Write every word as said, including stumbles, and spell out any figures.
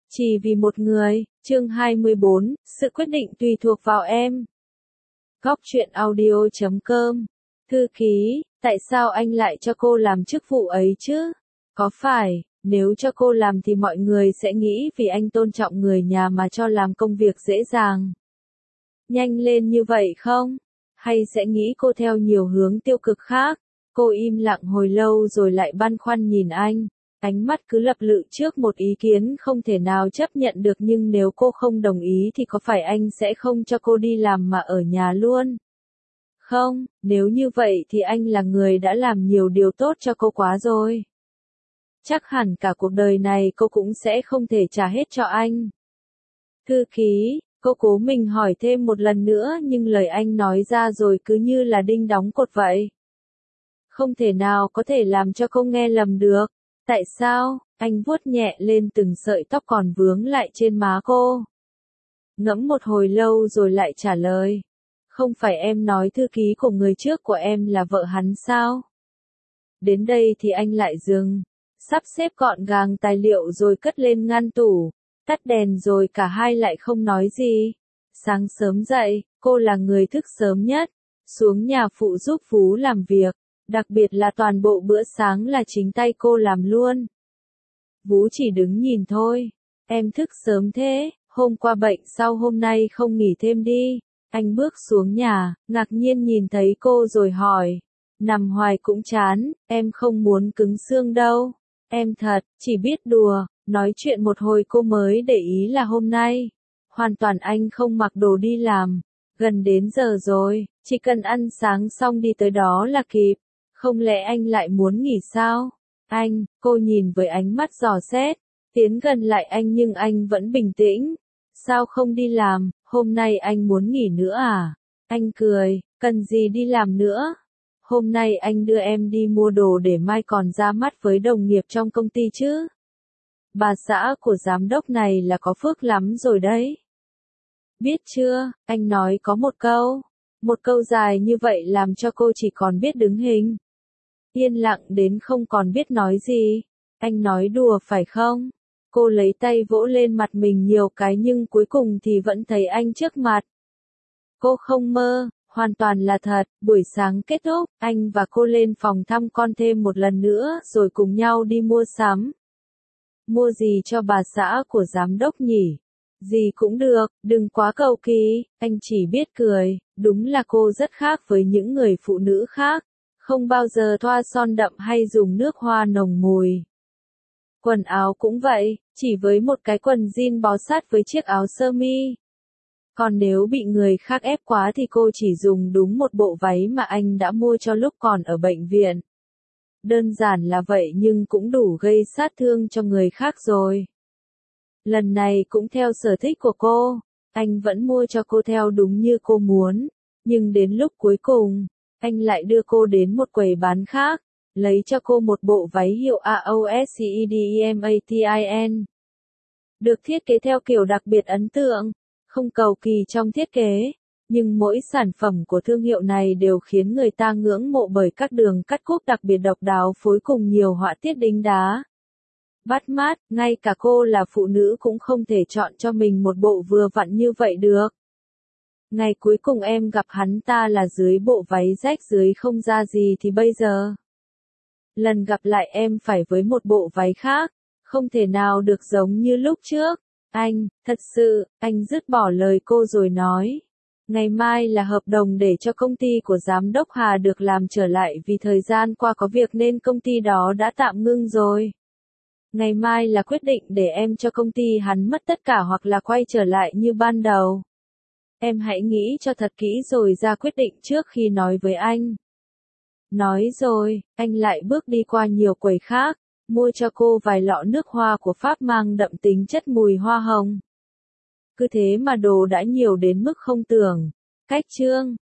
Chỉ vì một người, chương hai mươi bốn, sự quyết định tùy thuộc vào em. Góc truyện audio chấm com. Thư ký, tại sao anh lại cho cô làm chức vụ ấy chứ? Có phải, nếu cho cô làm thì mọi người sẽ nghĩ vì anh tôn trọng người nhà mà cho làm công việc dễ dàng, nhanh lên như vậy không? Hay sẽ nghĩ cô theo nhiều hướng tiêu cực khác? Cô im lặng hồi lâu rồi lại băn khoăn nhìn anh. Ánh mắt cứ lập lự trước một ý kiến không thể nào chấp nhận được, nhưng nếu cô không đồng ý thì có phải anh sẽ không cho cô đi làm mà ở nhà luôn? Không, nếu như vậy thì anh là người đã làm nhiều điều tốt cho cô quá rồi. Chắc hẳn cả cuộc đời này cô cũng sẽ không thể trả hết cho anh. Thư ký, cô cố mình hỏi thêm một lần nữa nhưng lời anh nói ra rồi cứ như là đinh đóng cột vậy. Không thể nào có thể làm cho cô nghe lầm được. Tại sao? Anh vuốt nhẹ lên từng sợi tóc còn vướng lại trên má cô. Ngẫm một hồi lâu rồi lại trả lời. Không phải em nói thư ký của người trước của em là vợ hắn sao? Đến đây thì anh lại dừng. Sắp xếp gọn gàng tài liệu rồi cất lên ngăn tủ. Tắt đèn rồi cả hai lại không nói gì. Sáng sớm dậy, cô là người thức sớm nhất. Xuống nhà phụ giúp Phú làm việc. Đặc biệt là toàn bộ bữa sáng là chính tay cô làm luôn. Vũ chỉ đứng nhìn thôi. Em thức sớm thế, hôm qua bệnh sao hôm nay không nghỉ thêm đi. Anh bước xuống nhà, ngạc nhiên nhìn thấy cô rồi hỏi. Nằm hoài cũng chán, em không muốn cứng xương đâu. Em thật, chỉ biết đùa. Nói chuyện một hồi cô mới để ý là hôm nay. Hoàn toàn anh không mặc đồ đi làm. Gần đến giờ rồi, chỉ cần ăn sáng xong đi tới đó là kịp. Không lẽ anh lại muốn nghỉ sao? Anh, cô nhìn với ánh mắt dò xét, tiến gần lại anh nhưng anh vẫn bình tĩnh. Sao không đi làm, hôm nay anh muốn nghỉ nữa à? Anh cười, cần gì đi làm nữa? Hôm nay anh đưa em đi mua đồ để mai còn ra mắt với đồng nghiệp trong công ty chứ. Bà xã của giám đốc này là có phước lắm rồi đấy. Biết chưa, anh nói có một câu. Một câu dài như vậy làm cho cô chỉ còn biết đứng hình. Yên lặng đến không còn biết nói gì. Anh nói đùa phải không? Cô lấy tay vỗ lên mặt mình nhiều cái nhưng cuối cùng thì vẫn thấy anh trước mặt. Cô không mơ, hoàn toàn là thật. Buổi sáng kết thúc, anh và cô lên phòng thăm con thêm một lần nữa rồi cùng nhau đi mua sắm. Mua gì cho bà xã của giám đốc nhỉ? Gì cũng được, đừng quá cầu kỳ. Anh chỉ biết cười. Đúng là cô rất khác với những người phụ nữ khác. Không bao giờ thoa son đậm hay dùng nước hoa nồng mùi. Quần áo cũng vậy, chỉ với một cái quần jean bó sát với chiếc áo sơ mi. Còn nếu bị người khác ép quá thì cô chỉ dùng đúng một bộ váy mà anh đã mua cho lúc còn ở bệnh viện. Đơn giản là vậy nhưng cũng đủ gây sát thương cho người khác rồi. Lần này cũng theo sở thích của cô, anh vẫn mua cho cô theo đúng như cô muốn. Nhưng đến lúc cuối cùng, anh lại đưa cô đến một quầy bán khác, lấy cho cô một bộ váy hiệu a o s c e d e m a t i n. Được thiết kế theo kiểu đặc biệt ấn tượng, không cầu kỳ trong thiết kế, nhưng mỗi sản phẩm của thương hiệu này đều khiến người ta ngưỡng mộ bởi các đường cắt cúp đặc biệt độc đáo phối cùng nhiều họa tiết đính đá. Bắt mắt, ngay cả cô là phụ nữ cũng không thể chọn cho mình một bộ vừa vặn như vậy được. Ngày cuối cùng em gặp hắn ta là dưới bộ váy rách dưới không ra gì thì bây giờ. Lần gặp lại em phải với một bộ váy khác, không thể nào được giống như lúc trước. Anh, thật sự, anh dứt bỏ lời cô rồi nói. Ngày mai là hợp đồng để cho công ty của giám đốc Hà được làm trở lại vì thời gian qua có việc nên công ty đó đã tạm ngưng rồi. Ngày mai là quyết định để em cho công ty hắn mất tất cả hoặc là quay trở lại như ban đầu. Em hãy nghĩ cho thật kỹ rồi ra quyết định trước khi nói với anh. Nói rồi, anh lại bước đi qua nhiều quầy khác, mua cho cô vài lọ nước hoa của Pháp mang đậm tính chất mùi hoa hồng. Cứ thế mà đồ đã nhiều đến mức không tưởng. Cách chương